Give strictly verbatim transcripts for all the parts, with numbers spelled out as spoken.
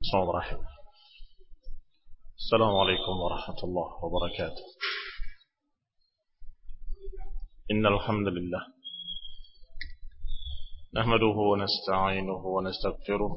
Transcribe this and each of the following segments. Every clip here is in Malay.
Bismillahirrahmanirrahim. Assalamualaikum warahmatullahi wabarakatuh. Innal hamdalillah nahmaduhu wa nasta'inuhu wa nastaghfiruh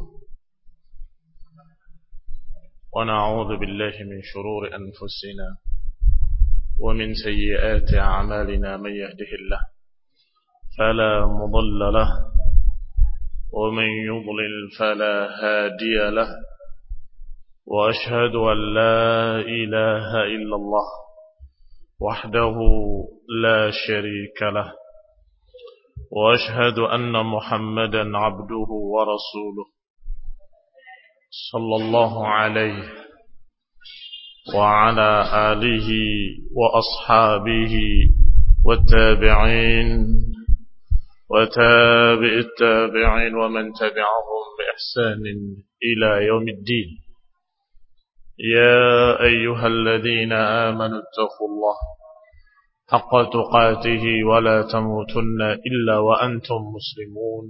wa na'udzu billahi min shururi anfusina wa min sayyiati a'malina man yahdihillahu fala mudilla lahu wa man yudlil fala hadiya lahu. وأشهد أن لا إله إلا الله وحده لا شريك له وأشهد أن محمدا عبده ورسوله صلى الله عليه وعلى آله وأصحابه والتابعين وتابع التابعين ومن تبعهم بإحسان إلى يوم الدين. يا أيها الذين آمنوا اتقوا الله حق تقاته ولا تموتن إلا وأنتم مسلمون.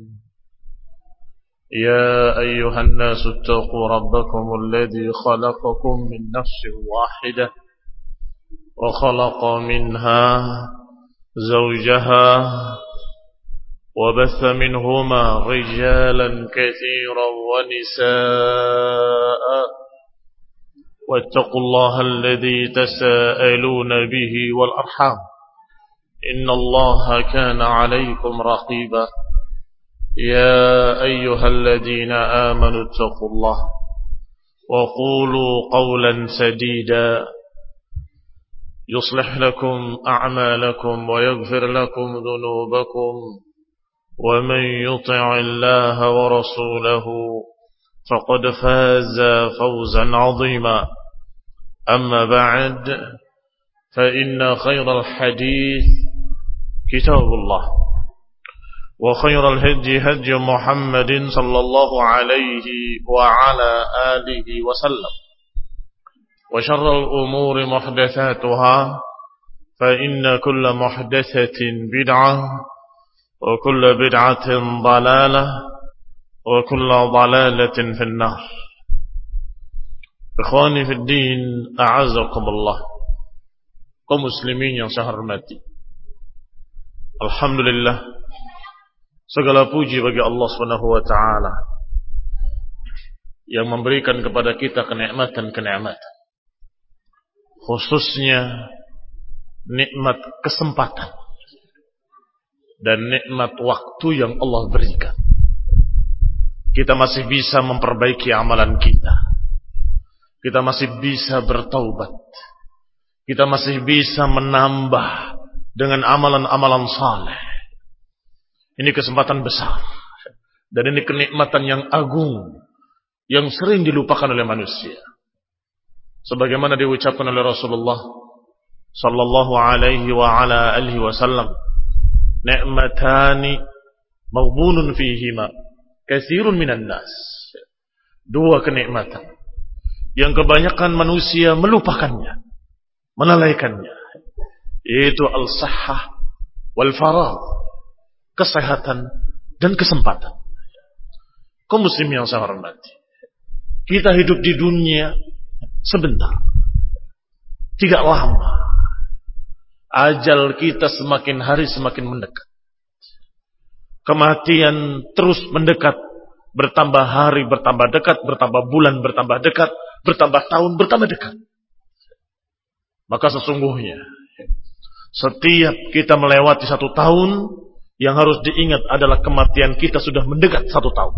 يا أيها الناس اتقوا ربكم الذي خلقكم من نفس واحدة وخلق منها زوجها وبث منهما رجالا كثيرا ونساء واتقوا الله الذي تساءلون به والأرحام إن الله كان عليكم رقيبا. يا أيها الذين آمنوا اتقوا الله وقولوا قولا سديدا يصلح لكم أعمالكم ويغفر لكم ذنوبكم ومن يطع الله ورسوله فقد فاز فوزا عظيما. أما بعد فإن خير الحديث كتاب الله وخير الهدي هدي محمد صلى الله عليه وعلى آله وسلم وشر الأمور محدثاتها فإن كل محدثة بدعة وكل بدعة ضلالة وكل ضلالة في النار. Ikhwani fi din, a'azakumullah. Kaum muslimin yang saya hormati, alhamdulillah, segala puji bagi Allah Subhanahu wa taala yang memberikan kepada kita kenikmatan-kenikmatan, khususnya nikmat kesempatan dan nikmat waktu yang Allah berikan. Kita masih bisa memperbaiki amalan kita. Kita masih bisa bertaubat. Kita masih bisa menambah dengan amalan-amalan saleh. Ini kesempatan besar. Dan ini kenikmatan yang agung, yang sering dilupakan oleh manusia. Sebagaimana diucapkan oleh Rasulullah sallallahu alaihi wa ala alihi wasallam, ni'matani maghbunun fihima katsirun minan nas. Dua kenikmatan yang kebanyakan manusia melupakannya, melalaikannya, yaitu al-sahhah wal faragh, kesehatan dan kesempatan. Kaum muslim yang saya hormati, kita hidup di dunia sebentar, tidak lama. Ajal kita semakin hari semakin mendekat. Kematian terus mendekat, bertambah hari bertambah dekat, bertambah bulan bertambah dekat, bertambah tahun bertambah dekat. Maka sesungguhnya setiap kita melewati satu tahun, yang harus diingat adalah kematian kita sudah mendekat satu tahun.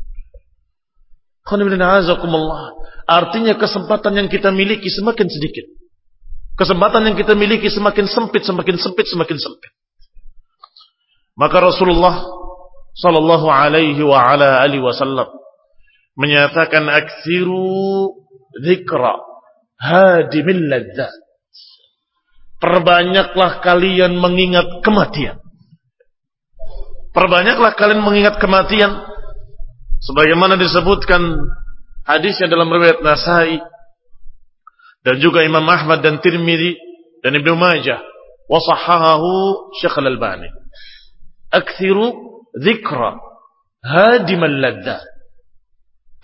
Artinya kesempatan yang kita miliki semakin sedikit. Kesempatan yang kita miliki semakin sempit, semakin sempit, semakin sempit. Maka Rasulullah sallallahu alaihi wa ala alihi wasallam menyatakan, aktsiru dzikra hadimil ladzat. Perbanyaklah kalian mengingat kematian. Perbanyaklah kalian mengingat kematian, sebagaimana disebutkan hadisnya dalam riwayat Nasai dan juga Imam Ahmad dan Tirmidzi dan Ibnu Majah, wa sahhahahu Syekh Al-Albani. Aktsiru dzikra hadimal ladzat.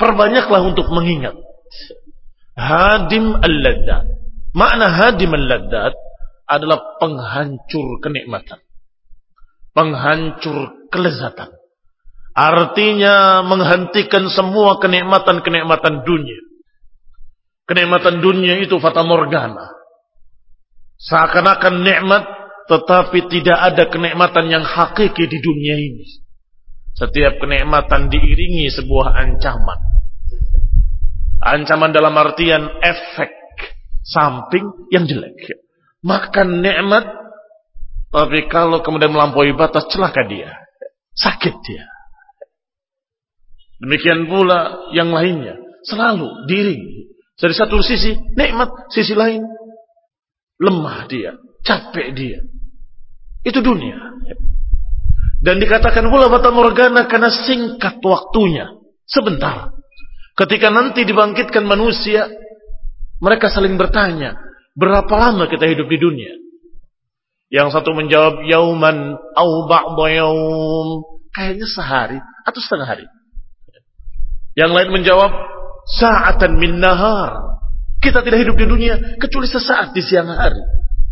Perbanyaklah untuk mengingat. Hadim al-laddat. Makna hadim al-laddat adalah penghancur kenikmatan, penghancur kelezatan. Artinya menghentikan semua kenikmatan-kenikmatan dunia. Kenikmatan dunia itu fata morgana. Seakan-akan nikmat, tetapi tidak ada kenikmatan yang hakiki di dunia ini. Setiap kenikmatan diiringi sebuah ancaman. Ancaman dalam artian efek samping yang jelek. Makan nikmat, tapi kalau kemudian melampaui batas, celaka dia, sakit dia. Demikian pula yang lainnya, selalu diiringi. Dari satu sisi nikmat, sisi lain lemah dia, capek dia. Itu dunia. Dan dikatakan pula fata morgana karena singkat waktunya, sebentar. Ketika nanti dibangkitkan manusia, mereka saling bertanya, berapa lama kita hidup di dunia? Yang satu menjawab, yauman au ba'da yaum, kayaknya sehari atau setengah hari. Yang lain menjawab, sa'atan min nahar, kita tidak hidup di dunia kecuali sesaat di siang hari.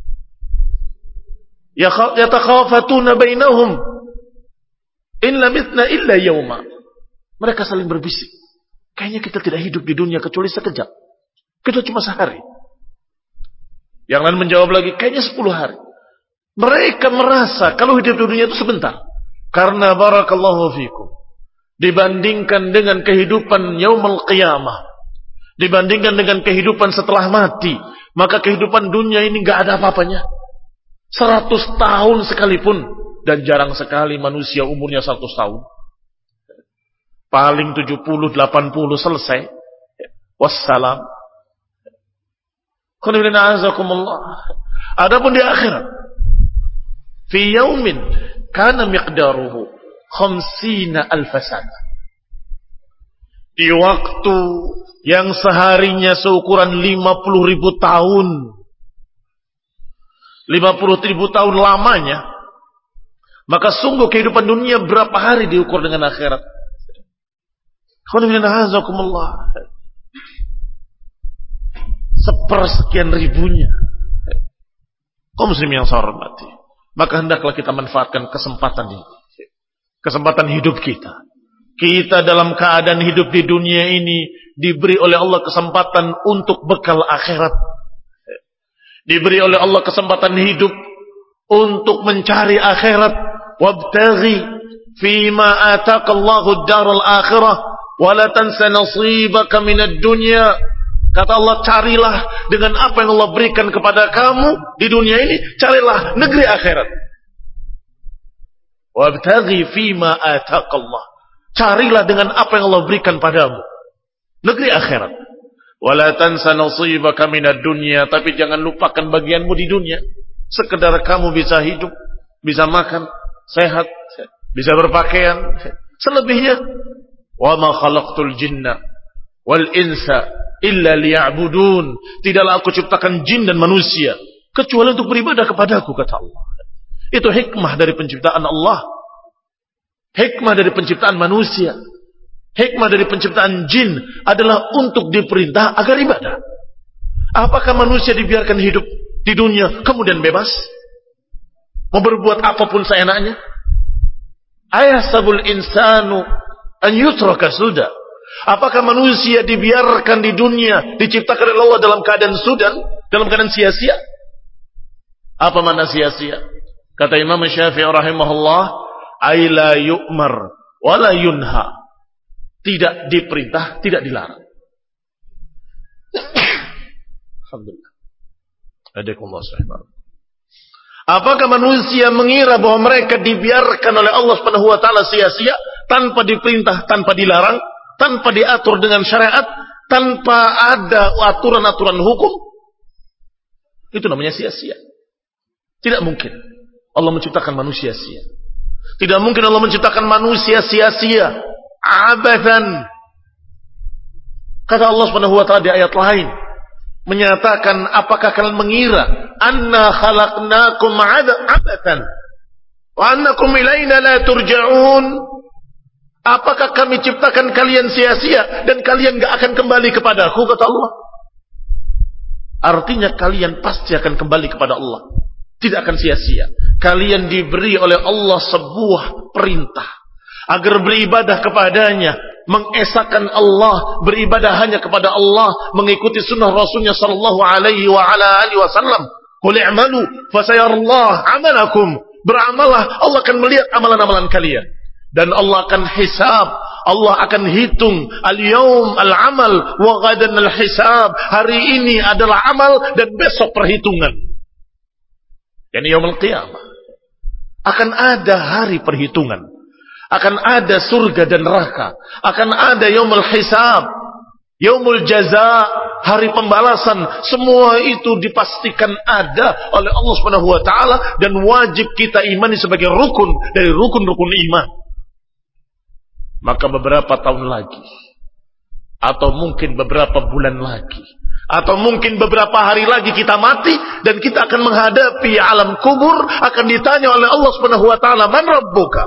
Yatakhafatuna bainahum in labithna illa yauma. Mereka saling berbisik, kayaknya kita tidak hidup di dunia kecuali sekejap, kita cuma sehari. Yang lain menjawab lagi, kayaknya sepuluh hari. Mereka merasa kalau hidup di dunia itu sebentar. Karena barakallahu fikum, dibandingkan dengan kehidupan yaumul qiyamah, dibandingkan dengan kehidupan setelah mati, maka kehidupan dunia ini gak ada apa-apanya. Seratus tahun sekalipun, dan jarang sekali manusia umurnya seratus tahun. Paling tujuh puluh, delapan puluh selesai. Wassalam. Adapun di akhirat, fi yaumin kana miqdaruhu khamsina alfa sana. Di waktu yang seharinya seukuran lima puluh ribu tahun, lima puluh ribu tahun lamanya, maka sungguh kehidupan dunia berapa hari diukur dengan akhirat. Sepersekian ribunya. Kaum muslim yang saya hormati, maka hendaklah kita manfaatkan kesempatan ini, kesempatan hidup kita. Kita dalam keadaan hidup di dunia ini diberi oleh Allah kesempatan untuk bekal akhirat. Diberi oleh Allah kesempatan hidup untuk mencari akhirat. Wabtaghi fima ataqallahu ad-daral akhirah wa la tansa nasibaka minad dunya. Kata Allah, carilah dengan apa yang Allah berikan kepada kamu di dunia ini, carilah negeri akhirat. Wabtaghi fima ataqallah, carilah dengan apa yang Allah berikan padamu, negeri akhirat. Wala tansa nasibaka minad dunya, tapi jangan lupakan bagianmu di dunia. Sekedar kamu bisa hidup, bisa makan, sehat, bisa berpakaian. Selebihnya, wa ma khalaqtul jinna wal insa illa liya'budun. Tidaklah aku ciptakan jin dan manusia kecuali untuk beribadah kepadaku, kata Allah. Itu hikmah dari penciptaan Allah. Hikmah dari penciptaan manusia, hikmah dari penciptaan jin adalah untuk diperintah agar ibadah. Apakah manusia dibiarkan hidup di dunia kemudian bebas, mau berbuat apapun seenaknya? Ayahsabul insanu an yutraka suda. Apakah manusia dibiarkan di dunia, diciptakan oleh Allah dalam keadaan sudan, dalam keadaan sia-sia? Apa makna sia-sia? Kata Imam Syafi'i rahimahullah, ay la yu'mar wa la yunha. Tidak diperintah, tidak dilarang. Alhamdulillah. Adakumullah subhanahu. Apakah manusia mengira bahwa mereka dibiarkan oleh Allah Subhanahu wa taala sia-sia, tanpa diperintah, tanpa dilarang, tanpa diatur dengan syariat, tanpa ada aturan-aturan hukum? Itu namanya sia-sia. Tidak mungkin Allah menciptakan manusia sia. Tidak mungkin Allah menciptakan manusia sia-sia, abathan. Kata Allah Subhanahu wa taala di ayat lain, menyatakan, apakah kalian mengira anna khalaqnakum abathan wa annakum ilaina la turja'un? Apakah kami ciptakan kalian sia-sia dan kalian gak akan kembali kepadaku, kata Allah. Artinya kalian pasti akan kembali kepada Allah. Tidak akan sia-sia. Kalian diberi oleh Allah sebuah perintah agar beribadah kepadanya, mengesahkan Allah, beribadah hanya kepada Allah, mengikuti sunnah Rasulnya sallallahu alaihi wa ala alihi wasallam. Qul i'malu fasayarallahu amalakum. Beramallah, Allah akan melihat amalan-amalan kalian. Dan Allah akan hisab, Allah akan hitung. Al-yawm al-amal wa ghadan al-hisab. Hari ini adalah amal dan besok perhitungan. Yani yaumul qiyamah. Akan ada hari perhitungan. Akan ada surga dan neraka. Akan ada yaumul hisab, yaumul jaza, hari pembalasan. Semua itu dipastikan ada oleh Allah Subhanahu wa taala dan wajib kita imani sebagai rukun dari rukun-rukun iman. Maka beberapa tahun lagi, atau mungkin beberapa bulan lagi, atau mungkin beberapa hari lagi kita mati dan kita akan menghadapi alam kubur, akan ditanya oleh Allah Subhanahu wa taala, "Man rabbuka?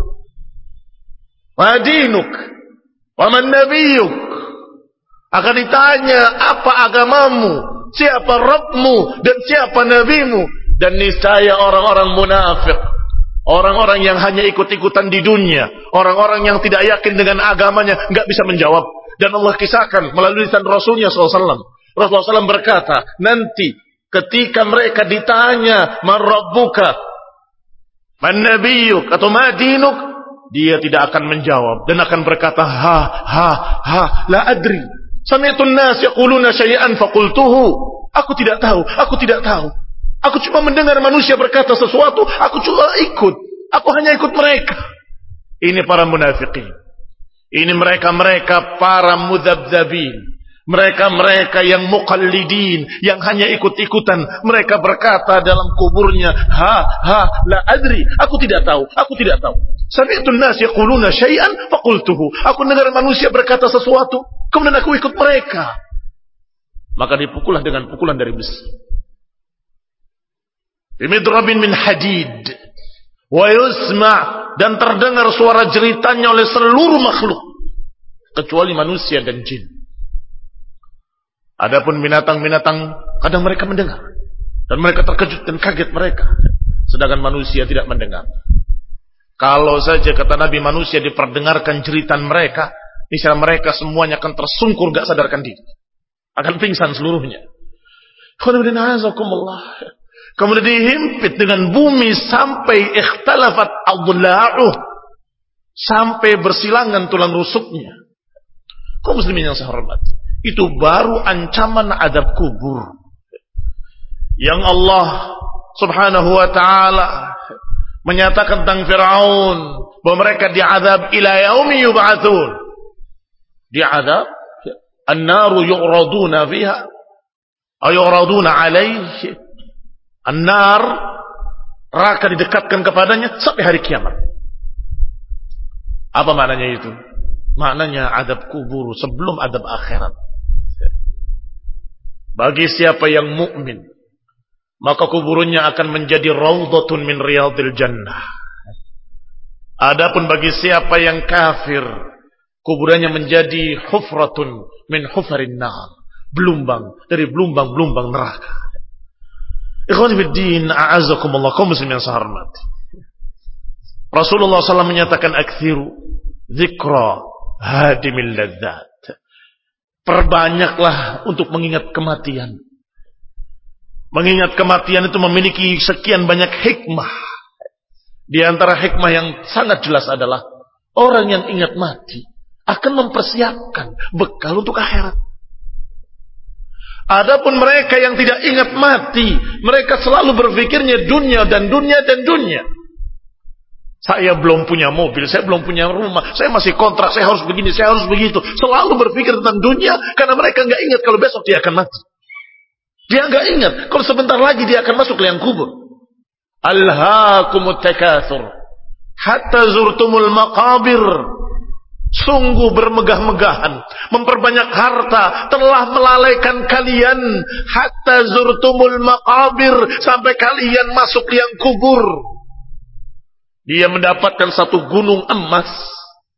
Wa dinuk? Wa man nabiyyuk?" Akan ditanya, apa agamamu, siapa Rabbmu, dan siapa nabimu. Dan niscaya orang-orang munafik, orang-orang yang hanya ikut-ikutan di dunia, orang-orang yang tidak yakin dengan agamanya, enggak bisa menjawab. Dan Allah kisahkan melalui lisan Rasulnya shallallahu alaihi wasallam. Rasulullah shallallahu alaihi wasallam berkata, nanti ketika mereka ditanya, "Man rabbuka? Man nabiyyuk?" atau "Ma dinuk?" dia tidak akan menjawab dan akan berkata, "Ha, ha, ha, la adri. Sami'tun nas yaquluna syai'an faqultuhu." Aku tidak tahu, aku tidak tahu. Aku cuma mendengar manusia berkata sesuatu, aku cuma ikut. Aku hanya ikut mereka. Ini para munafikin. Ini mereka-mereka para mudzabdzabin. Mereka-mereka yang muqallidin, yang hanya ikut-ikutan. Mereka berkata dalam kuburnya, "Ha, ha, la adri." Aku tidak tahu, aku tidak tahu. Sami'tun nas yaquluna syai'an faqultuhu. Aku dengar manusia berkata sesuatu, kemudian aku ikut mereka. Maka dipukullah dengan pukulan dari besi. Bimidrabin min hadid. Wa yusma', dan terdengar suara jeritannya oleh seluruh makhluk kecuali manusia dan jin. Adapun binatang-binatang kadang mereka mendengar dan mereka terkejut dan kaget mereka, sedangkan manusia tidak mendengar. Kalau saja kata Nabi manusia diperdengarkan jeritan mereka, niscaya mereka semuanya akan tersungkur gak sadarkan diri, akan pingsan seluruhnya. Kemudian dihimpit dengan bumi sampai ikhtalafat adla'uh, sampai bersilangan tulang rusuknya. Kaum muslimin yang saya hormati, itu baru ancaman adab kubur yang Allah Subhanahu wa taala menyatakan tentang Firaun bahwa mereka diazab ila yaumi yub'atsun. Diazab, an-naru yu'raduna fiha aw yu'raduna 'alaihi. An-nar, neraka didekatkan kepadanya sampai hari kiamat. Apa maknanya itu? Maknanya adab kubur sebelum adab akhirat. Bagi siapa yang mukmin, maka kuburnya akan menjadi raudhatun min riyadil jannah. Adapun bagi siapa yang kafir, kuburannya menjadi hufratun min hufarin nar, belumbang dari belumbang-belumbang neraka. Ikhwan fiddin, a'azakumullah, kaum muslimin yang saya hormati. Rasulullah sallallahu alaihi wasallam menyatakan, "Aktsiru dzikra hadimil ladzat." Perbanyaklah untuk mengingat kematian. Mengingat kematian itu memiliki sekian banyak hikmah. Di antara hikmah yang sangat jelas adalah orang yang ingat mati akan mempersiapkan bekal untuk akhirat. Adapun mereka yang tidak ingat mati, mereka selalu berpikirnya dunia dan dunia dan dunia. Saya belum punya mobil, saya belum punya rumah, saya masih kontrak, saya harus begini, saya harus begitu. Selalu berpikir tentang dunia karena mereka nggak ingat kalau besok dia akan mati. Dia nggak ingat kalau sebentar lagi dia akan masuk ke liang kubur. Alhaakumut takatsur hatta zurtumul maqabir. Sungguh bermegah-megahan, memperbanyak harta telah melalaikan kalian hatta zurtumul maqabir, sampai kalian masuk liang kubur. Dia mendapatkan satu gunung emas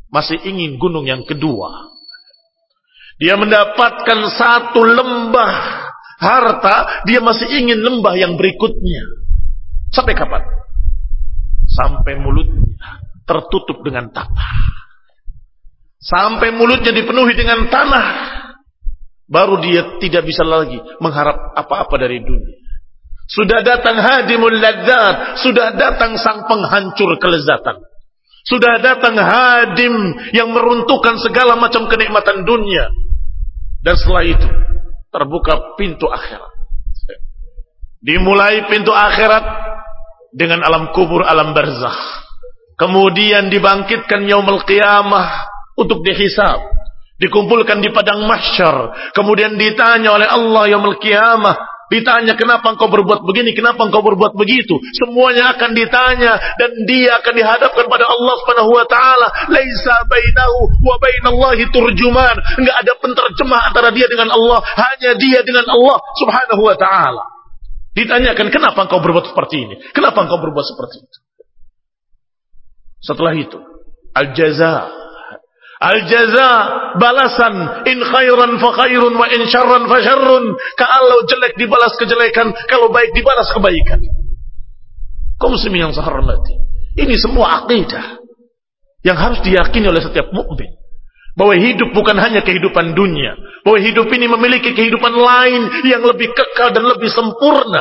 masih ingin gunung yang kedua. Dia mendapatkan satu lembah harta, dia masih ingin lembah yang berikutnya. Sampai kapan? Sampai mulutnya tertutup dengan tanah. Sampai mulutnya dipenuhi dengan tanah. Baru dia tidak bisa lagi mengharap apa-apa dari dunia. Sudah datang hadimul ladzat, sudah datang sang penghancur kelezatan. Sudah datang hadim yang meruntuhkan segala macam kenikmatan dunia. Dan setelah itu terbuka pintu akhirat. Dimulai pintu akhirat dengan alam kubur, alam barzakh. Kemudian dibangkitkan yaumul qiyamah untuk dihisab. Dikumpulkan di padang mahsyar. Kemudian ditanya oleh Allah yaumul qiyamah. Ditanya, kenapa engkau berbuat begini, kenapa engkau berbuat begitu. Semuanya akan ditanya. Dan dia akan dihadapkan pada Allah subhanahu wa ta'ala. Laisa bainahu wa bainallahi turjuman. Enggak ada penterjemah antara dia dengan Allah. Hanya dia dengan Allah subhanahu wa ta'ala. Ditanyakan, kenapa engkau berbuat seperti ini, kenapa engkau berbuat seperti itu. Setelah itu al-jaza. Al-jaza, balasan. In khairan fa khairun wa in syarran fa syarrun. Kalau jelek dibalas kejelekan, kalau baik dibalas kebaikan. Kaum muslimin yang saya hormati, ini semua akidah yang harus diyakini oleh setiap mukmin, bahwa hidup bukan hanya kehidupan dunia, bahwa hidup ini memiliki kehidupan lain yang lebih kekal dan lebih sempurna.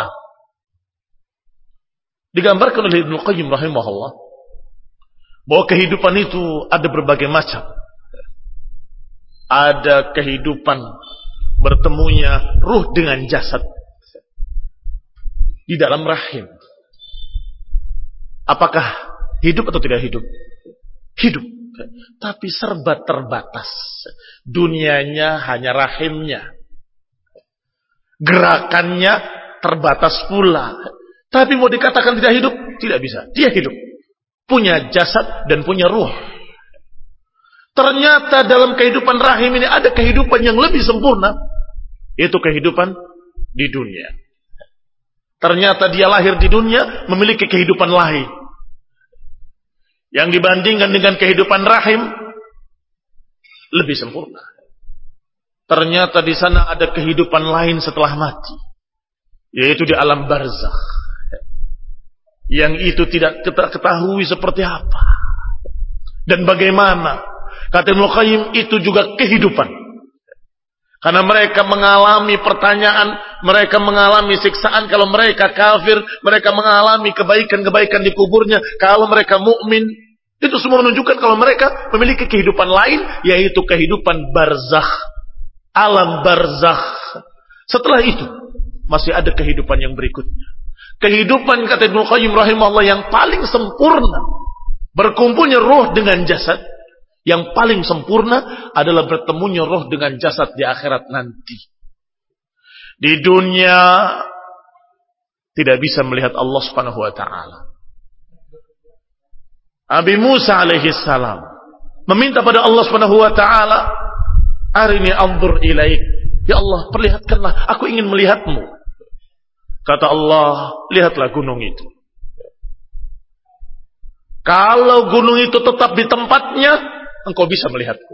Digambarkan oleh Ibnu Qayyim rahimahullah bahwa kehidupan itu ada berbagai macam. Ada kehidupan bertemunya ruh dengan jasad di dalam rahim. Apakah hidup atau tidak hidup? Hidup, tapi serba terbatas. Dunianya hanya rahimnya. Gerakannya terbatas pula. Tapi mau dikatakan tidak hidup? Tidak bisa. Dia hidup. Punya jasad dan punya ruh. Ternyata dalam kehidupan rahim ini ada kehidupan yang lebih sempurna. Itu kehidupan di dunia. Ternyata dia lahir di dunia memiliki kehidupan lain. Yang dibandingkan dengan kehidupan rahim lebih sempurna. Ternyata di sana ada kehidupan lain setelah mati. Yaitu di alam barzakh. Yang itu tidak kita ketahui seperti apa. Dan bagaimana. Kata Ibnu Qayyim, itu juga kehidupan. Karena mereka mengalami pertanyaan, mereka mengalami siksaan kalau mereka kafir, mereka mengalami kebaikan-kebaikan di kuburnya kalau mereka mukmin. Itu semua menunjukkan kalau mereka memiliki kehidupan lain, yaitu kehidupan barzakh, alam barzakh. Setelah itu masih ada kehidupan yang berikutnya. Kehidupan, kata Ibnu Qayyim rahimahullah, yang paling sempurna, berkumpulnya roh dengan jasad. Yang paling sempurna adalah bertemunya roh dengan jasad di akhirat nanti. Di dunia tidak bisa melihat Allah subhanahu wa ta'ala. Nabi Musa alaihi salam meminta pada Allah subhanahu wa ta'ala, arini anzur ilaik. Ya Allah, perlihatkanlah, aku ingin melihatmu. Kata Allah, lihatlah gunung itu. Kalau gunung itu tetap di tempatnya, engkau bisa melihatku.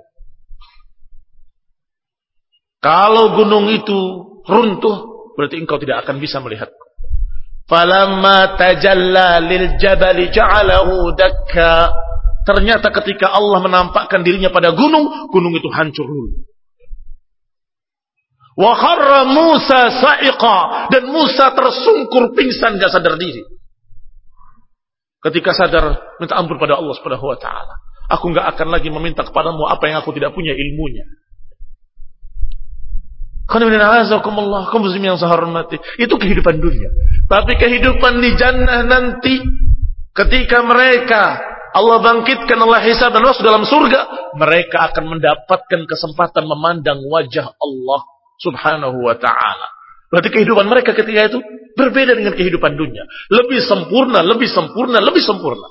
Kalau gunung itu runtuh, berarti engkau tidak akan bisa melihatku. Falamma tajalla lil jabali ja'alahu dakka. Ternyata ketika Allah menampakkan dirinya pada gunung, gunung itu hancur dulu. Wa kharra Musa sa'iqa, dan Musa tersungkur pingsan, gak sadar diri. Ketika sadar, minta ampun pada Allah Subhanahu wa taala. Aku enggak akan lagi meminta kepadamu apa yang aku tidak punya ilmunya. Kaum muslimin yang saya hormati, itu kehidupan dunia. Tapi kehidupan di jannah nanti, ketika mereka Allah bangkitkan, Allah hisab dan masuk dalam surga, mereka akan mendapatkan kesempatan memandang wajah Allah Subhanahu wa ta'ala. Berarti kehidupan mereka ketika itu berbeda dengan kehidupan dunia. Lebih sempurna, lebih sempurna, lebih sempurna.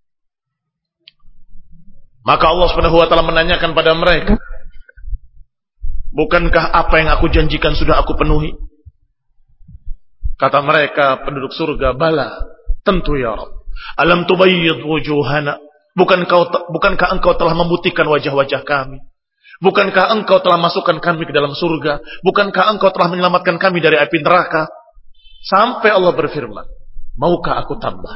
Maka Allah Subhanahu wa ta'ala menanyakan pada mereka, bukankah apa yang aku janjikan sudah aku penuhi? Kata mereka penduduk surga, bala, tentu ya Rabb. Alam tubayyid wujuhana Bukankah, bukankah engkau telah memutihkan wajah-wajah kami? Bukankah engkau telah masukkan kami ke dalam surga? Bukankah engkau telah menyelamatkan kami dari api neraka? Sampai Allah berfirman, maukah aku tambah?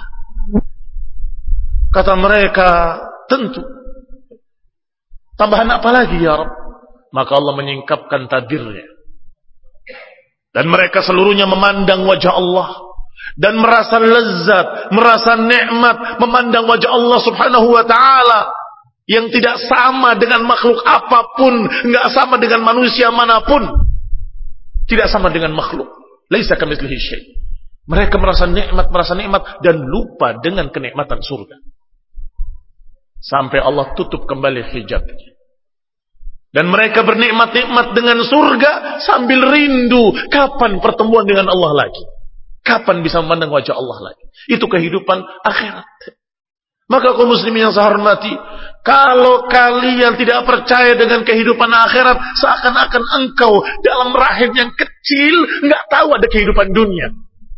Kata mereka, tentu. Tambahan apa lagi ya Rabb? Maka Allah menyingkapkan tabirnya. Dan mereka seluruhnya memandang wajah Allah. Dan merasa lezat, merasa nikmat, memandang wajah Allah subhanahu wa ta'ala. Yang tidak sama dengan makhluk apapun. Tidak sama dengan manusia manapun. Tidak sama dengan makhluk. Laisa kamitslihi syai'. Mereka merasa nikmat, merasa nikmat. Dan lupa dengan kenikmatan surga. Sampai Allah tutup kembali hijabnya. Dan mereka bernikmat-nikmat dengan surga sambil rindu. Kapan pertemuan dengan Allah lagi? Kapan bisa memandang wajah Allah lagi? Itu kehidupan akhirat. Maka kaum muslimin yang saya hormati, kalau kalian tidak percaya dengan kehidupan akhirat, seakan-akan engkau dalam rahim yang kecil nggak tahu ada kehidupan dunia.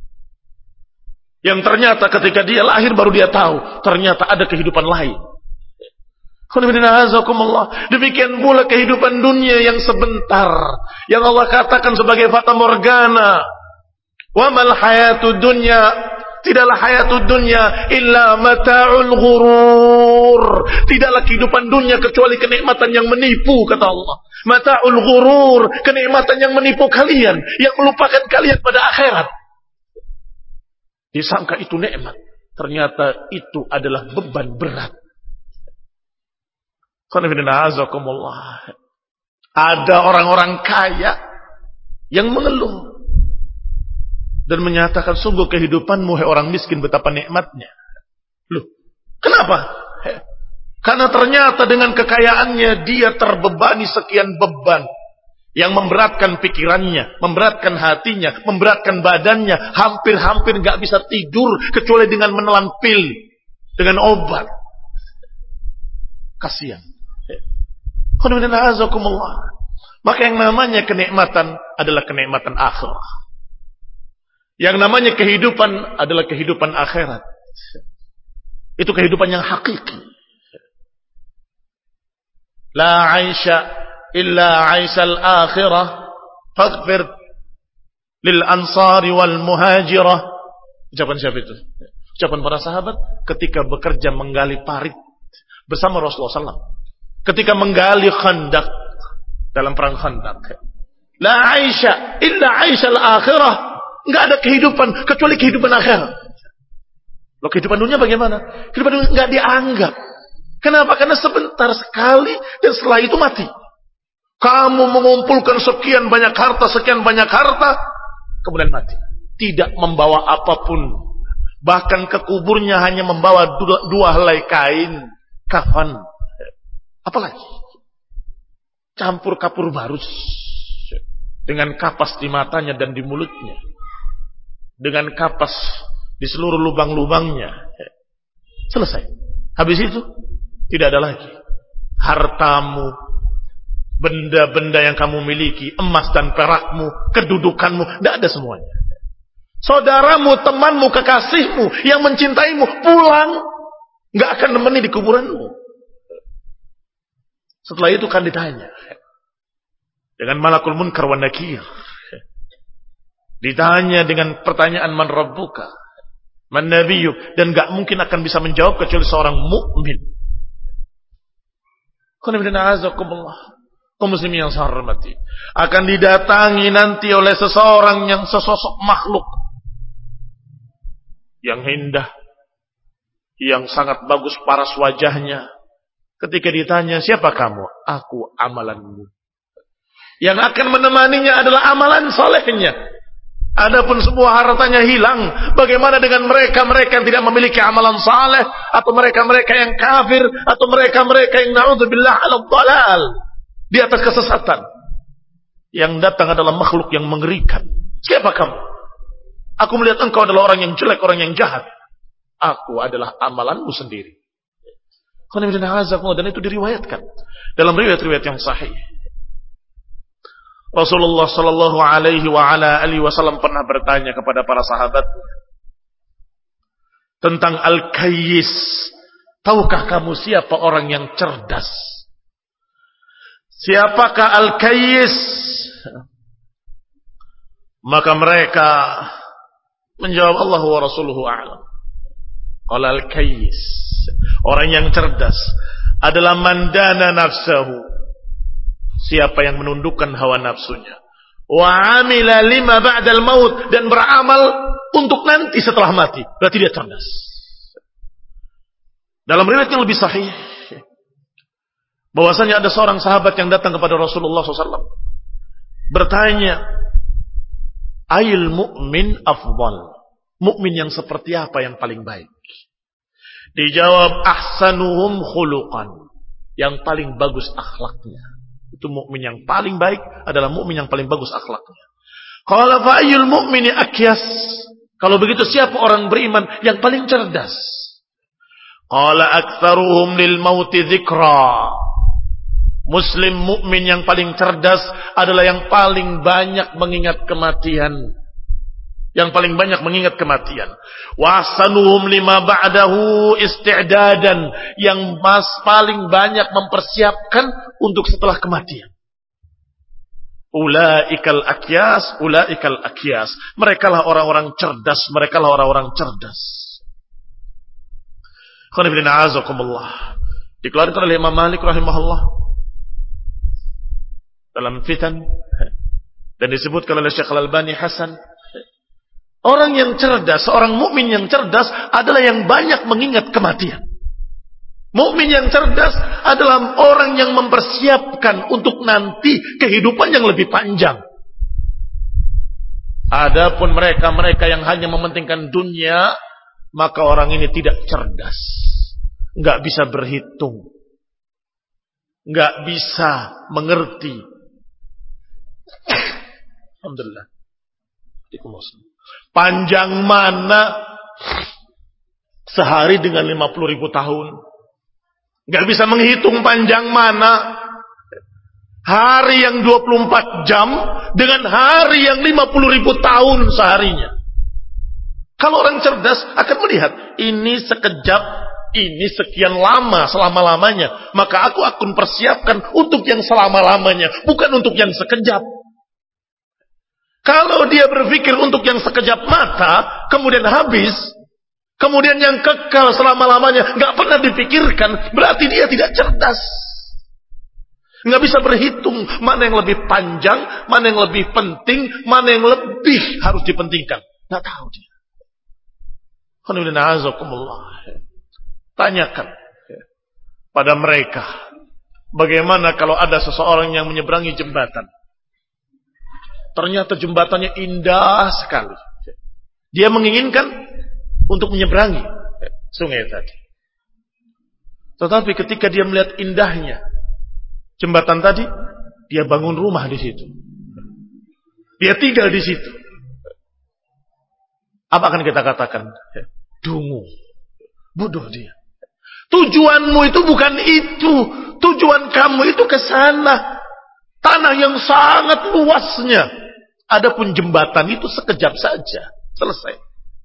Yang ternyata ketika dia lahir baru dia tahu ternyata ada kehidupan lain. Demikian pula kehidupan dunia yang sebentar, yang Allah katakan sebagai fata morgana. Wa mal hayatud dunya, tidaklah hayatud dunya illa mata'ul ghurur. Tidaklah kehidupan dunia kecuali kenikmatan yang menipu, kata Allah. Mata'ul ghurur, kenikmatan yang menipu kalian, yang melupakan kalian pada akhirat. Disangka itu nikmat, ternyata itu adalah beban berat. Ada orang-orang kaya yang mengeluh dan menyatakan, sungguh kehidupanmu, hai orang miskin, betapa nikmatnya. Loh, kenapa? Karena ternyata dengan kekayaannya dia terbebani sekian beban yang memberatkan pikirannya, memberatkan hatinya, memberatkan badannya, hampir-hampir gak bisa tidur kecuali dengan menelan pil, dengan obat. Kasihan. Maka yang namanya kenikmatan adalah kenikmatan akhirat. Yang namanya kehidupan adalah kehidupan akhirat. Itu kehidupan yang hakiki. La aisha illa aishal akhirah faghfir lil ansari wal muhajirah. Ucapan siapa itu? Ucapan para sahabat ketika bekerja menggali parit bersama Rasulullah sallallahu alaihi wasallam. Ketika menggali Khandak, dalam perang Khandak. La aisha illa aishal akhirah. Enggak ada kehidupan kecuali kehidupan akhirat. Loh, kehidupan dunia bagaimana? Kehidupan dunia enggak dianggap. Kenapa? Karena sebentar sekali dan setelah itu mati. Kamu mengumpulkan sekian banyak harta, sekian banyak harta, kemudian mati. Tidak membawa apapun. Bahkan ke kuburnya hanya membawa dua, dua helai kain, kafan. Apalagi? Campur kapur barus. Dengan kapas di matanya dan di mulutnya. Dengan kapas di seluruh lubang-lubangnya. Selesai. Habis itu tidak ada lagi. Hartamu, benda-benda yang kamu miliki, emas dan perakmu, kedudukanmu, tidak ada semuanya. Saudaramu, temanmu, kekasihmu yang mencintaimu pulang, nggak akan nemeni di kuburanmu. Setelah itu kan ditanya dengan malakul munkar wa nakir. Ditanya dengan pertanyaan man rabbuka, man nabiyyuk, dan gak mungkin akan bisa menjawab kecuali seorang mukmin. Qul kaum muslimin yang saya hormati, akan didatangi nanti oleh seseorang yang sesosok makhluk yang indah, yang sangat bagus paras wajahnya. Ketika ditanya, siapa kamu? Aku, amalanmu. Yang akan menemaninya adalah amalan solehnya. Adapun semua hartanya hilang. Bagaimana dengan mereka-mereka yang tidak memiliki amalan saleh, atau mereka-mereka yang kafir, atau mereka-mereka yang na'udzubillah ala dhalal, di atas kesesatan. Yang datang adalah makhluk yang mengerikan. Siapa kamu? Aku melihat engkau adalah orang yang jelek, orang yang jahat. Aku adalah amalanmu sendiri. Dan itu diriwayatkan dalam riwayat-riwayat yang sahih. Rasulullah sallallahu alaihi wa ala alihi wasallam pernah bertanya kepada para sahabat tentang al-kayyis, Tahukah kamu siapa orang yang cerdas? Siapakah Al-Kayyis? Maka mereka menjawab Allah wa Rasuluhu a'lam. Qala Al-Kayyis, orang yang cerdas adalah mandana nafsahu, siapa yang menundukkan hawa nafsunya, wa amila lima ba'dal maut, dan beramal untuk nanti setelah mati. Berarti dia cerdas. Dalam riwayat yang lebih sahih, bahwasanya ada seorang sahabat yang datang kepada Rasulullah shallallahu alaihi wasallam bertanya, ayil mu'min afdal, mukmin yang seperti apa yang paling baik? Dijawab, ahsanuhum khuluqan, yang paling bagus akhlaknya. Itu mukmin yang paling baik adalah mukmin yang paling bagus akhlaknya. Qala fa ayyul mu'mini akyas, kalau begitu siapa orang beriman yang paling cerdas? Qala aktsaruhum lil mauti dzikra, muslim mukmin yang paling cerdas adalah yang paling banyak mengingat kematian. Yang paling banyak mengingat kematian. Wa ahsanuhum lima ba'dahu isti'dadan, yang mas paling banyak mempersiapkan untuk setelah kematian. Ulaikal akyas, ulaikal akyas. Merekalah orang-orang cerdas, merekalah orang-orang cerdas. Khonifidina azakumullah. Dikeluarkan oleh Imam Malik rahimahullah dalam Fitan, dan disebutkan oleh Syekh Al-Albani Hasan. Orang yang cerdas, seorang mukmin yang cerdas adalah yang banyak mengingat kematian. Mukmin yang cerdas adalah orang yang mempersiapkan untuk nanti kehidupan yang lebih panjang. Adapun mereka-mereka yang hanya mementingkan dunia, maka orang ini tidak cerdas. Enggak bisa berhitung. Enggak bisa mengerti. Alhamdulillah. Panjang mana sehari dengan lima puluh ribu tahun? Enggak bisa menghitung panjang mana hari yang dua puluh empat jam dengan hari yang lima puluh ribu tahun seharinya. Kalau orang cerdas akan melihat, ini sekejap, ini sekian lama, selama-lamanya. Maka aku akan persiapkan untuk yang selama-lamanya, bukan untuk yang sekejap. Kalau dia berpikir untuk yang sekejap mata, kemudian habis, kemudian yang kekal selama-lamanya, gak pernah dipikirkan, berarti dia tidak cerdas. Gak bisa berhitung mana yang lebih panjang, mana yang lebih penting, mana yang lebih harus dipentingkan. Gak tahu dia. Tanyakan pada mereka, bagaimana kalau ada seseorang yang menyeberangi jembatan. Ternyata jembatannya indah sekali. Dia menginginkan untuk menyeberangi sungai tadi. Tetapi ketika dia melihat indahnya jembatan tadi, dia bangun rumah di situ. Dia tinggal di situ. Apa akan kita katakan? Dungu, bodoh dia. Tujuanmu itu bukan itu. Tujuan kamu itu ke sana. Tanah yang sangat luasnya. Adapun jembatan itu sekejap saja. Selesai.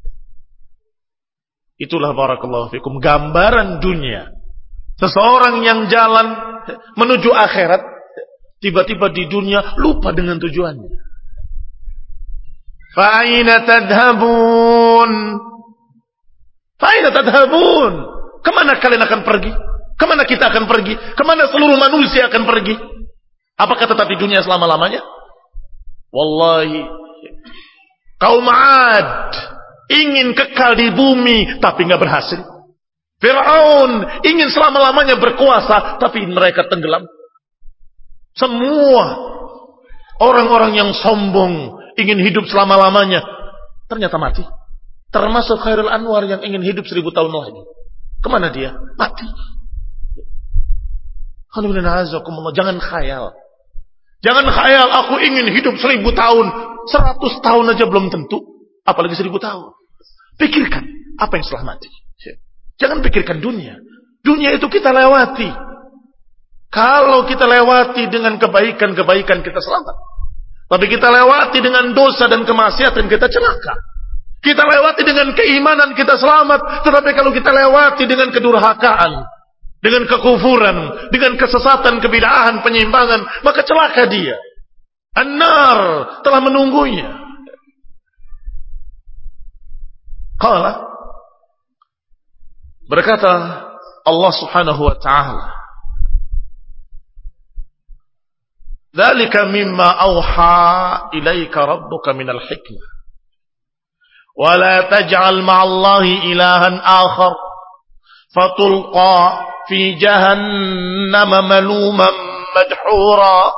Itulah barakallahu fikum gambaran dunia. Seseorang yang jalan menuju akhirat, tiba-tiba di dunia lupa dengan tujuannya. Fa'ina tadhabun? Fa'ina tadhabun? Kemana kalian akan pergi? Kemana kita akan pergi? Kemana seluruh manusia akan pergi? Apakah tetap di dunia selama-lamanya? Wallahi, kaum Ad ingin kekal di bumi tapi nggak berhasil. Fir'aun ingin selama-lamanya berkuasa tapi mereka tenggelam. Semua orang-orang yang sombong ingin hidup selama-lamanya ternyata mati. Termasuk Khairul Anwar yang ingin hidup seribu tahun lagi. Kemana dia? Mati. Jangan khayal. Jangan khayal aku ingin hidup seribu tahun. Seratus tahun aja belum tentu. Apalagi seribu tahun. Pikirkan apa yang setelah mati. Jangan pikirkan dunia. Dunia itu kita lewati. Kalau kita lewati dengan kebaikan-kebaikan kita selamat. Tapi kita lewati dengan dosa dan kemaksiatan kita celaka. Kita lewati dengan keimanan, kita selamat. Tetapi kalau kita lewati dengan kedurhakaan, dengan kekufuran, dengan kesesatan, kebid'ahan, penyimpangan, maka celaka dia. An-nar telah menunggunya. Qala, berkata Allah Subhanahu wa ta'ala, "Dzalika mimma auha ilaika rabbuka minal hikmah. Wa la taj'al ma'allahi ilahan akhar fatulqa fi jahannam maluman madhura."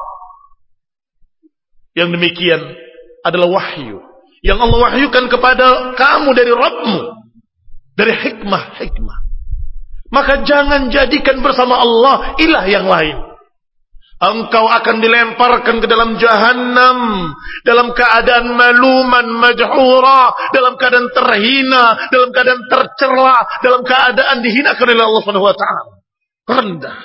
Yang demikian adalah wahyu yang Allah wahyukan kepada kamu dari Rabbmu, dari hikmah-hikmah. Maka jangan jadikan bersama Allah ilah yang lain. Engkau akan dilemparkan ke dalam jahannam dalam keadaan maluman madhura, dalam keadaan terhina, dalam keadaan tercela, dalam keadaan dihinakan oleh Allah Subhanahu wa taala. Rendah.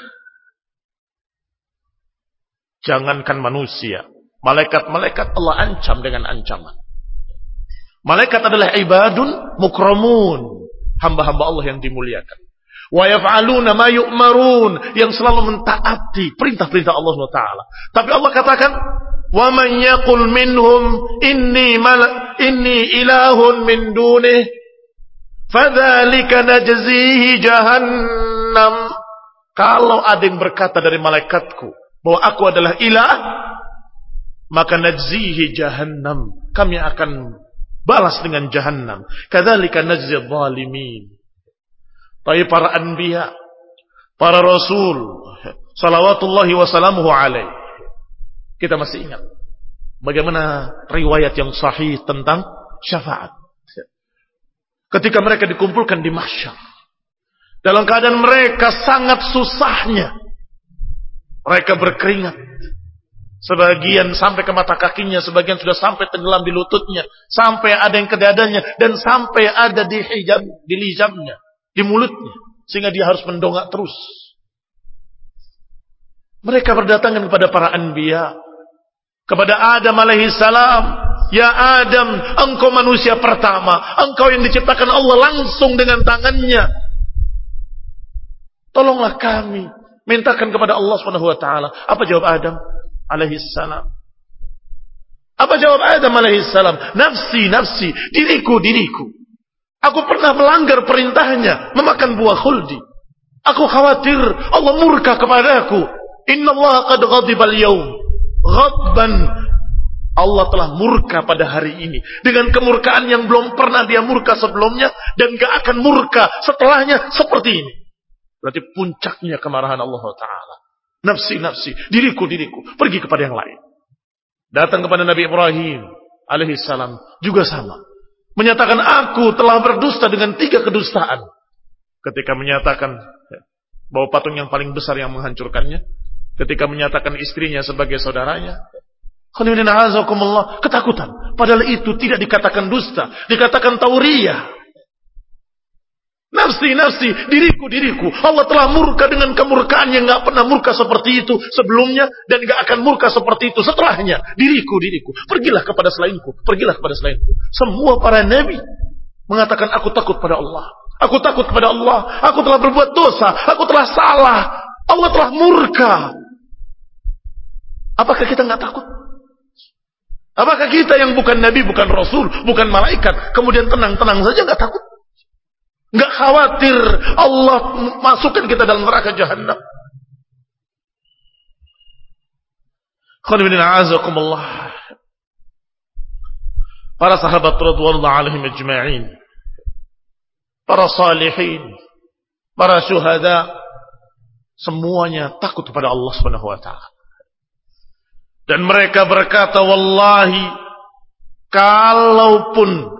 Jangankan manusia, malaikat-malaikat Allah ancam dengan ancaman. Malaikat adalah ibadun mukramun, hamba-hamba Allah yang dimuliakan. Wa yaf'aluna ma yu'marun, yang selalu mentaati perintah-perintah Allah Subhanahu wa taala. Tapi Allah katakan, wa man yaqul minhum inni mal inni ilahun min dunih fadzalika najzihi jahannam. Kalau ada yang berkata dari malaikatku bahwa aku adalah ilah, maka najzihi jahannam, kami akan balas dengan jahannam. Kadzalika najzi adh-dhalimin. Tapi para anbiya, para rasul, salawatullahi wasalamuhu alaih, kita masih ingat bagaimana riwayat yang sahih tentang syafaat. Ketika mereka dikumpulkan di mahsyar, dalam keadaan mereka sangat susahnya, mereka berkeringat, sebagian sampai ke mata kakinya, sebagian sudah sampai tenggelam di lututnya, sampai ada yang ke dadanya, dan sampai ada di hijab, di lijamnya, di mulutnya, sehingga dia harus mendongak terus. Mereka berdatangan kepada para anbiya, kepada Adam alaihi salam. Ya Adam, engkau manusia pertama, engkau yang diciptakan Allah langsung dengan tangannya. Tolonglah kami, mintakan kepada Allah Subhanahu wa taala. Apa jawab Adam alaihi salam? Apa jawab Adam alaihi salam? Nafsi, nafsi, diriku, diriku. Aku pernah melanggar perintahnya, memakan buah khuldi. Aku khawatir Allah murka kepadaku. Inna Allah qad ghadiba al-yawm ghadban. Allah telah murka pada hari ini dengan kemurkaan yang belum pernah dia murka sebelumnya, dan gak akan murka setelahnya seperti ini. Berarti puncaknya kemarahan Allah Ta'ala. Nafsi, nafsi, diriku, diriku, pergi kepada yang lain. Datang kepada Nabi Ibrahim alaihi salam, juga sama. Menyatakan aku telah berdusta dengan tiga kedustaan. Ketika menyatakan bahwa patung yang paling besar yang menghancurkannya, ketika menyatakan istrinya sebagai saudaranya, ketakutan. Padahal itu tidak dikatakan dusta, dikatakan tauriyah. Nafsi, nafsi, diriku, diriku. Allah telah murka dengan kemurkaan yang gak pernah murka seperti itu sebelumnya, dan gak akan murka seperti itu setelahnya. Diriku, diriku. Pergilah kepada selainku, pergilah kepada selainku. Semua para nabi mengatakan aku takut pada Allah. Aku takut kepada Allah. Aku telah berbuat dosa. Aku telah salah. Allah telah murka. Apakah kita gak takut? Apakah kita yang bukan nabi, bukan rasul, bukan malaikat, kemudian tenang-tenang saja gak takut? Enggak khawatir Allah masukkan kita dalam neraka jahannam. Para sahabat radhiyallahu alaihim ajma'in, para salihin, para syuhada, semuanya takut kepada Allah Subhanahu wa taala. Dan mereka berkata, wallahi, kalaupun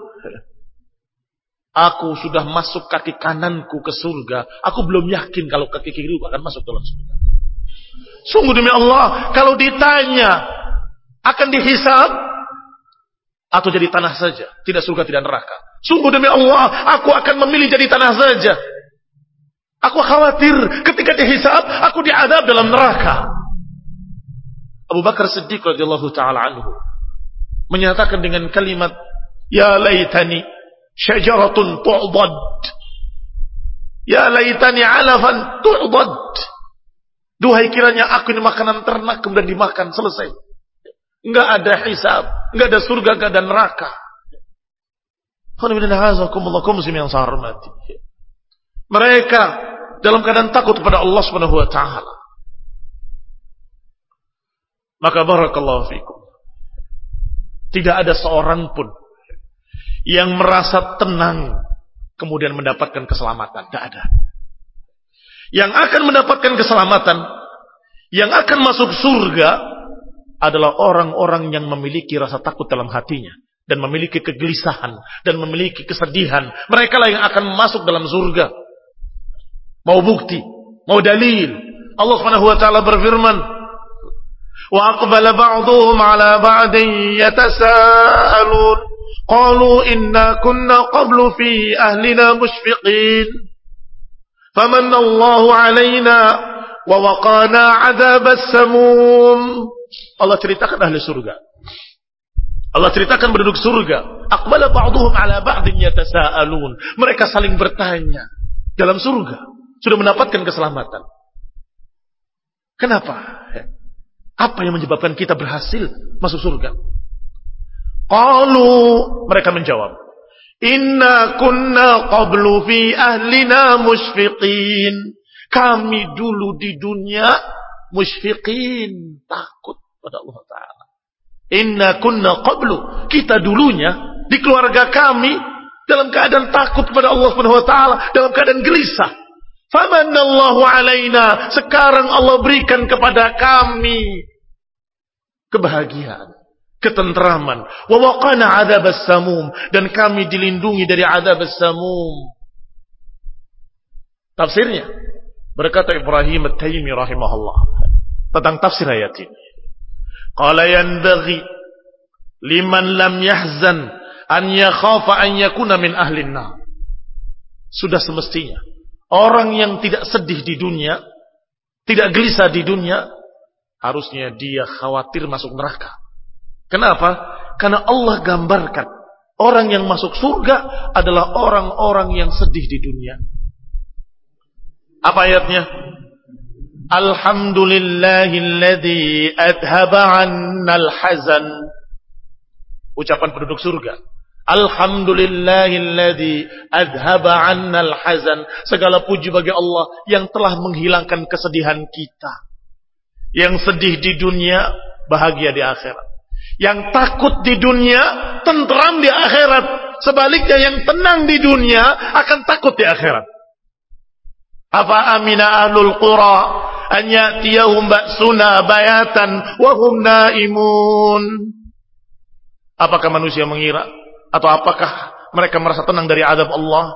aku sudah masuk kaki kananku ke surga, aku belum yakin kalau kaki kiriku akan masuk dalam surga. Sungguh demi Allah, kalau ditanya akan dihisab atau jadi tanah saja, tidak surga, tidak neraka. Sungguh demi Allah, aku akan memilih jadi tanah saja. Aku khawatir ketika dihisab, aku diadab dalam neraka. Abu Bakar Siddiq radhiyallahu taala anhu menyatakan dengan kalimat, ya laitani syajaratun tu'dad. Ya laitani 'alafan tu'dad. Duhai kiranya aku ini makanan ternak kemudian dimakan, selesai. Enggak ada hisab, enggak ada surga, enggak ada neraka. Mereka dalam keadaan takut kepada Allah Subhanahu wa taala. Maka barakallahu fikum. Tidak ada seorang pun yang merasa tenang kemudian mendapatkan keselamatan. Tidak ada. Yang akan mendapatkan keselamatan, yang akan masuk surga adalah orang-orang yang memiliki rasa takut dalam hatinya dan memiliki kegelisahan dan memiliki kesedihan. Mereka lah yang akan masuk dalam surga. Mau bukti, mau dalil. Allah Subhanahu wa taala berfirman, "Wa aqbala ba'dhum 'ala ba'din yatasaalun, qalu inna kunna qablu fi ahlina mushfiqin." فَمَنَّ اللَّهُ عَلَيْنَا وَوَقَانَا عَذَابَ السَّمُومِ. Allah ceritakan ahli surga. Allah ceritakan penduduk surga. Aqbala ba'duhum 'ala ba'din yatasaalun. Mereka saling bertanya dalam surga. Sudah mendapatkan keselamatan. Kenapa? Apa yang menyebabkan kita berhasil masuk surga? Qalu, mereka menjawab, inna kunna qablu fi ahlina musyfiqin. Kami dulu di dunia musyfiqin, takut pada Allah Ta'ala. Inna kunna qablu, kita dulunya di keluarga kami dalam keadaan takut pada Allah Subhanahu wa taala, dalam keadaan gelisah. Famanallahu alaina, sekarang Allah berikan kepada kami kebahagiaan, ketentraman. Wa waqana 'adzabas samum, dan kami dilindungi dari 'adzabas samum. Tafsirnya berkata Ibrahim At-Taimi rahimahullah tentang tafsir ayat ini. Qala yanbaghi liman lam yahzan an yakhafa an yakuna min ahlin nar. Sudah semestinya orang yang tidak sedih di dunia, tidak gelisah di dunia, harusnya dia khawatir masuk neraka. Kenapa? Karena Allah gambarkan orang yang masuk surga adalah orang-orang yang sedih di dunia. Apa ayatnya? Alhamdulillahilladzi adhaba 'annal hazan. Ucapan penduduk surga. Alhamdulillahilladzi adhaba 'annal hazan. Segala puji bagi Allah yang telah menghilangkan kesedihan kita. Yang sedih di dunia, bahagia di akhirat. Yang takut di dunia, tentram di akhirat. Sebaliknya yang tenang di dunia akan takut di akhirat. Apa amina ahlul qura an ya'tiyahum ba'suna bayatan wa hum naimun. Apakah manusia mengira atau apakah mereka merasa tenang dari azab Allah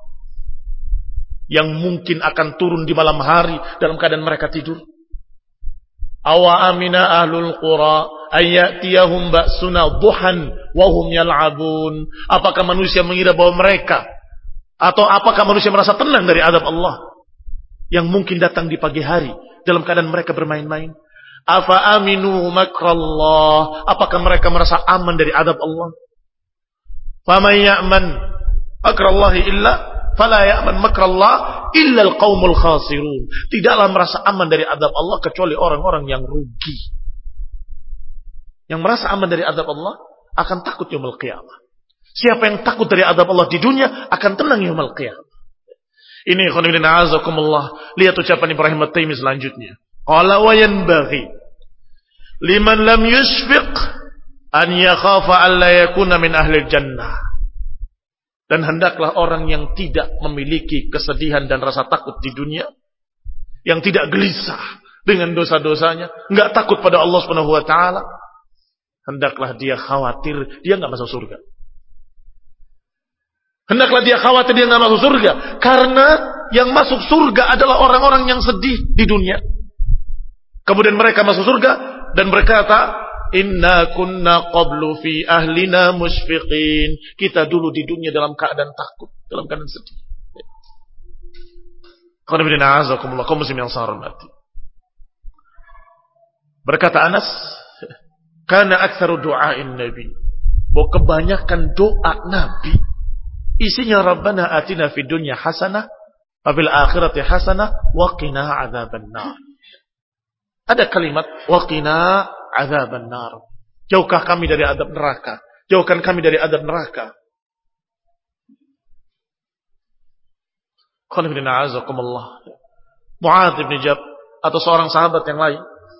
yang mungkin akan turun di malam hari dalam keadaan mereka tidur? Awa amina ahlul qura ayyatiyahum ba'suna duhan wa hum yal'abun. Apakah manusia mengira bahwa mereka atau apakah manusia merasa tenang dari azab Allah yang mungkin datang di pagi hari dalam keadaan mereka bermain-main? Afa aminu makrallah. Apakah mereka merasa aman dari azab Allah? Faman ya'man makrallahi illa fala ya'man makrallah illa alqaumul khasirun. Tidaklah merasa aman dari azab Allah kecuali orang-orang yang rugi. Yang merasa aman dari azab Allah akan takut yaumul qiyamah. Siapa yang takut dari azab Allah di dunia akan tenang yaumul qiyamah. Ini khonibin a'azakumullah. Lihat ucapan Ibrahim At-Taimi selanjutnya. Qala wa yanbaghi liman lam yushfiq an yakhafa an la yakuna min ahli jannah. Dan hendaklah orang yang tidak memiliki kesedihan dan rasa takut di dunia, yang tidak gelisah dengan dosa-dosanya, enggak takut pada Allah Subhanahu wa taala, hendaklah dia khawatir dia enggak masuk surga. Hendaklah dia khawatir dia enggak masuk surga, karena yang masuk surga adalah orang-orang yang sedih di dunia. Kemudian mereka masuk surga dan berkata, inna kunna qablu fi ahlina musyfiqin. Kita dulu di dunia dalam keadaan takut, dalam keadaan sedih. Kaum muslim yang saya hormati. Berkata Anas, kana aktsaru du'ain nabi, bahwa kebanyakan doa Nabi Isinya Rabbana atina fid dunya hasanah wa fil akhirati hasanah wa qina adzabannar. Ada kalimat wa qina adzabannar. Jauhkah kami dari azab neraka. Jauhkan kami dari azab neraka. Qul inna a'azakumullah. Mu'adz bin Jabal atau seorang sahabat yang lain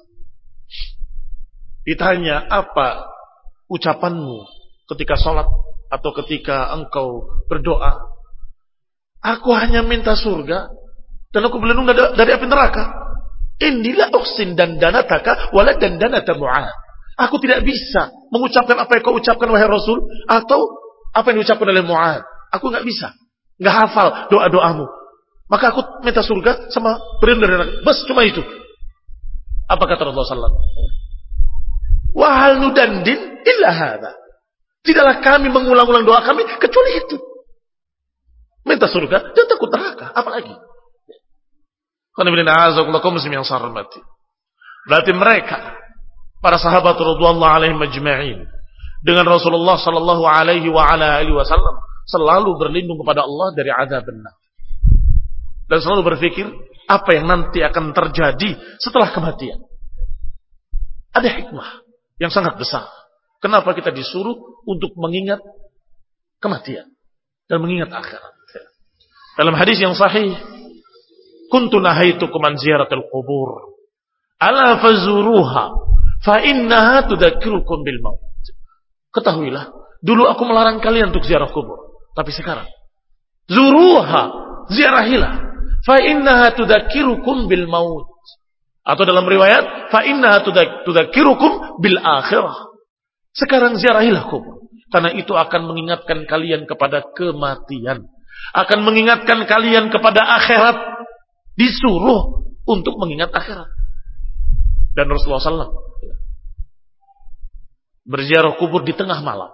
ditanya, apa ucapanmu ketika sholat atau ketika engkau berdoa? Aku hanya minta surga dan aku berlindung dari api neraka. Indilah uksin dan danataka wala dan danata Mu'adz. Aku tidak bisa mengucapkan apa yang kau ucapkan wahai Rasul, atau apa yang diucapkan oleh Mu'adz. Aku nggak bisa, nggak hafal doa-doamu. Maka aku minta surga sama berlindung dari neraka. Bas, cuma itu. Apa kata Rasulullah sallallahu alaihi wasallam? Wa hal nudandin illa hadza. Tidaklah kami mengulang-ulang doa kami kecuali itu. Minta surga dan takut neraka, apalagi. Qul inna a'azakumullah muslim yang sarmati. Berarti mereka para sahabat radhiyallahu alaihim majma'in dengan Rasulullah sallallahu alaihi wa ala alihi wasallam selalu berlindung kepada Allah dari azab neraka. Dan selalu berpikir apa yang nanti akan terjadi setelah kematian. Ada hikmah yang sangat besar. Kenapa kita disuruh untuk mengingat kematian dan mengingat akhirat. Dalam hadis yang sahih, kuntu nahaitukum an ziyaratil qubur, ala fazuruha fa innaha tudzakirukum bil maut. Ketahuilah, dulu aku melarang kalian untuk ziarah kubur, tapi sekarang zuruha, ziarahilah. Fa innaha tudzakirukum bil maut. Atau dalam riwayat, fa innaha tudzakirukum bil akhirah. Sekarang ziarahilah kubur, karena itu akan mengingatkan kalian kepada kematian, akan mengingatkan kalian kepada akhirat. Disuruh untuk mengingat akhirat. Dan Rasulullah sallallahu alaihi wasallam berziarah kubur di tengah malam,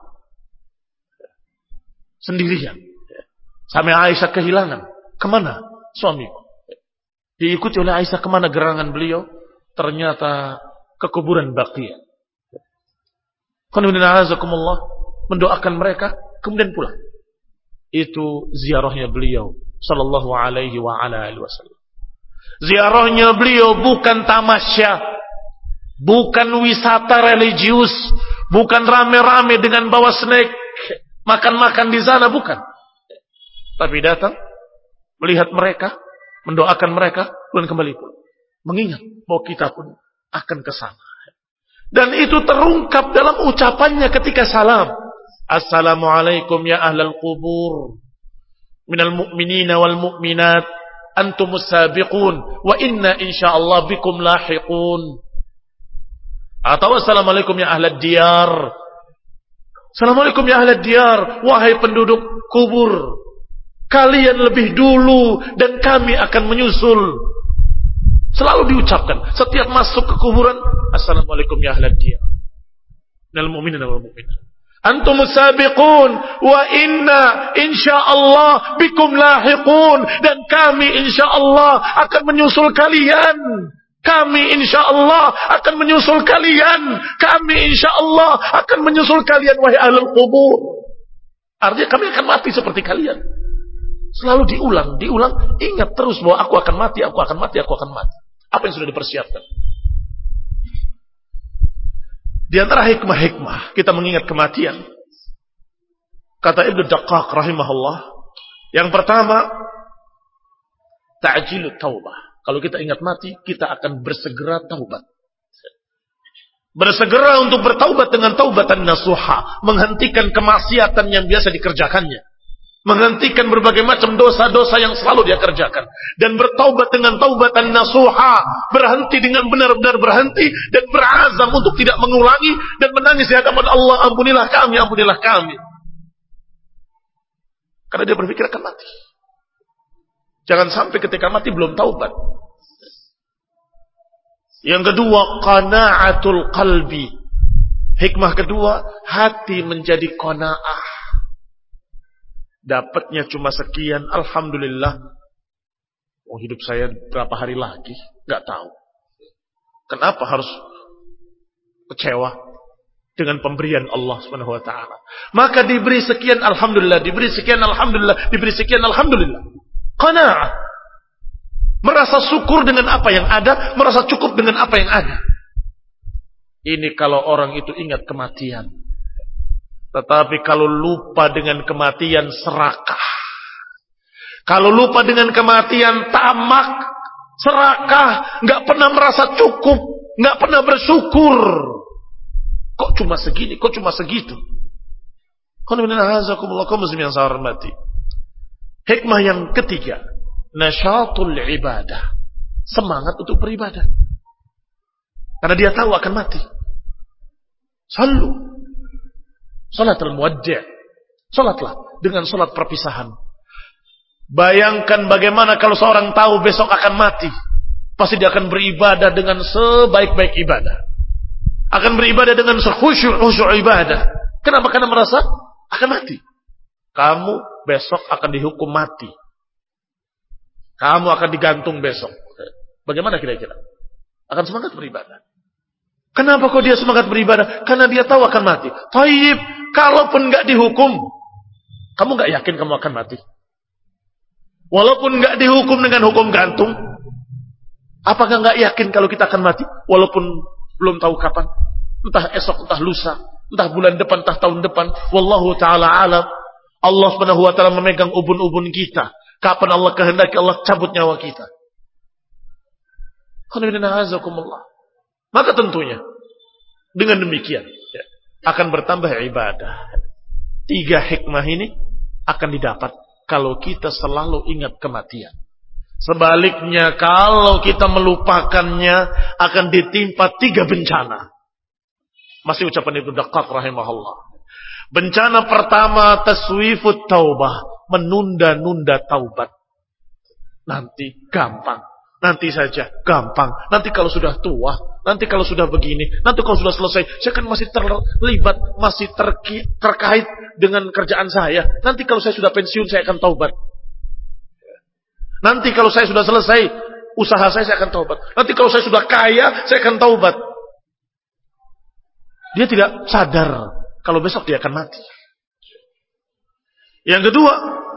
sendirian. Sampai Aisyah kehilangan, kemana suamiku? Diikuti oleh Aisyah, kemana gerangan beliau? Ternyata ke kuburan Baqiyah. Qanibinazakumullah, mendoakan mereka, kemudian pulang. Itu ziarahnya beliau sallallahu alaihi wa ala alihi wasallam. Ziarahnya beliau bukan tamasya, bukan wisata religius, bukan rame-rame dengan bawa snack, makan-makan di sana, bukan. Tapi datang, melihat mereka, mendoakan mereka, dan kembali pulang. Mengingat bahwa kita pun akan ke sana. Dan itu terungkap dalam ucapannya ketika salam. Assalamualaikum ya ahlal qubur, minal mu'minina wal mu'minat, antumus sabiqun, wa inna insyaallah bikum lahiqun. Atau assalamualaikum ya ahlad diyar. Assalamualaikum ya ahlad diyar, wahai penduduk kubur, kalian lebih dulu dan kami akan menyusul. Selalu diucapkan setiap masuk ke kuburan, assalamualaikum ya ahlad diyar, minal mu'minina wal mu'minat, antumus sabiqun, wa inna insyaallah bikum lahiqun, dan kami insyaallah akan menyusul kalian. Kami insyaallah akan menyusul kalian. Kami insyaallah akan menyusul kalian, wahai ahlul qubur. Artinya kami akan mati seperti kalian. Selalu diulang, diulang, ingat terus bahwa aku akan mati, aku akan mati, aku akan mati. Apa yang sudah dipersiapkan? Di antara hikmah-hikmah kita mengingat kematian, kata Ibnu Daqqaq rahimahullah, yang pertama, ta'jilut taubah. Kalau kita ingat mati, kita akan bersegera taubat. Bersegera untuk bertaubat dengan taubatan nasuha, menghentikan kemaksiatan yang biasa dikerjakannya, menghentikan berbagai macam dosa-dosa yang selalu dia kerjakan, dan bertaubat dengan taubatan nasuha, berhenti dengan benar-benar berhenti, dan berazam untuk tidak mengulangi, dan menangis di hadapan Allah, ampunilah kami, ampunilah kami. Karena dia berpikir akan mati. Jangan sampai ketika mati belum taubat. Yang kedua, qana'atul qalbi. Hikmah kedua, hati menjadi qana'ah. Dapatnya cuma sekian, alhamdulillah. Oh, hidup saya berapa hari lagi? Gak tahu. Kenapa harus kecewa? dengan pemberian Allah Subhanahu wa taala. Maka diberi sekian alhamdulillah, diberi sekian alhamdulillah, diberi sekian alhamdulillah. Qanaah. Merasa syukur dengan apa yang ada, merasa cukup dengan apa yang ada. Ini kalau orang itu ingat kematian. Tetapi kalau lupa dengan kematian serakah. Kalau lupa dengan kematian tamak, serakah, nggak pernah merasa cukup, nggak pernah bersyukur. Kok cuma segini, kok cuma segitu? Hikmah yang ketiga, nasyatul ibadah, semangat untuk beribadah. Karena dia tahu akan mati. Sallu. Salatul muwaddi'. Salatlah dengan salat perpisahan. Bayangkan bagaimana kalau seorang tahu besok akan mati. Pasti dia akan beribadah dengan sebaik-baik ibadah. Akan beribadah dengan sekhusyuk-khusyuk ibadah. Kenapa? Karena merasa akan mati. Kamu besok akan dihukum mati. Kamu akan digantung besok. Bagaimana kira-kira? Akan semangat beribadah. Kenapa kok dia semangat beribadah? Karena dia tahu akan mati. Taib, kalaupun nggak dihukum, kamu nggak yakin kamu akan mati? Walaupun nggak dihukum dengan hukum gantung, apakah nggak yakin kalau kita akan mati? Walaupun belum tahu kapan, entah esok, entah lusa, entah bulan depan, entah tahun depan. Wallahu taala alam. Allah Subhanahu wa taala memegang ubun-ubun kita. Kapan Allah kehendaki Allah cabut nyawa kita. Maka tentunya dengan demikian ya, akan bertambah ibadah. Tiga hikmah ini akan didapat kalau kita selalu ingat kematian. Sebaliknya kalau kita melupakannya akan ditimpa tiga bencana. Masih ucapan Ibnu Daqqaq rahimahullah. Bencana pertama taswifut taubah, menunda-nunda taubat. Nanti gampang. Nanti saja, gampang. Nanti kalau sudah tua, nanti kalau sudah begini, nanti kalau sudah selesai, saya kan masih terlibat, masih terki, terkait dengan kerjaan saya. Nanti kalau saya sudah pensiun, saya akan taubat. Nanti kalau saya sudah selesai, usaha saya, saya akan taubat. Nanti kalau saya sudah kaya, saya akan taubat. Dia tidak sadar kalau besok dia akan mati. Yang kedua,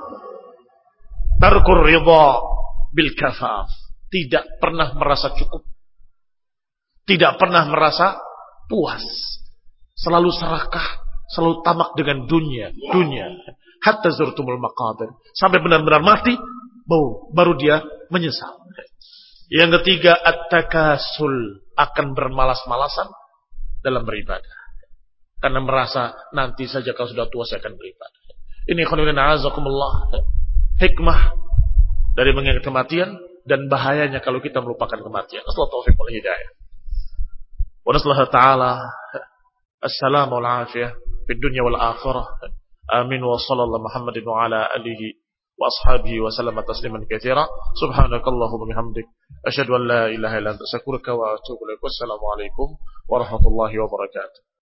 tarkur ridha bil kafaf. Tidak pernah merasa cukup. Tidak pernah merasa puas. Selalu serakah, selalu tamak dengan dunia, dunia. Hatta zurtumul maqabir. Sampai benar-benar mati, baru, baru dia menyesal. Yang ketiga, at-takasul, akan bermalas-malasan dalam beribadah. Karena merasa nanti saja kalau sudah tua saya akan beribadah. Ini khairan a'azakumullah. Hikmah dari mengingat kematian dan bahayanya kalau kita melupakan kematian. Assalamualaikum warahmatullahi wabarakatuh. Wa nasallahu ta'ala as-salam wal afiyah fid dunya wal akhirah. Amin wa sallallahu Muhammadin wa ala alihi wa ashabihi wa sallama tasliman katsira. Subhanakallahumma bihamdik asyhadu an la ilaha illa anta astaghfiruka wa atubu ilaik. Wassalamu alaikum warahmatullahi wabarakatuh.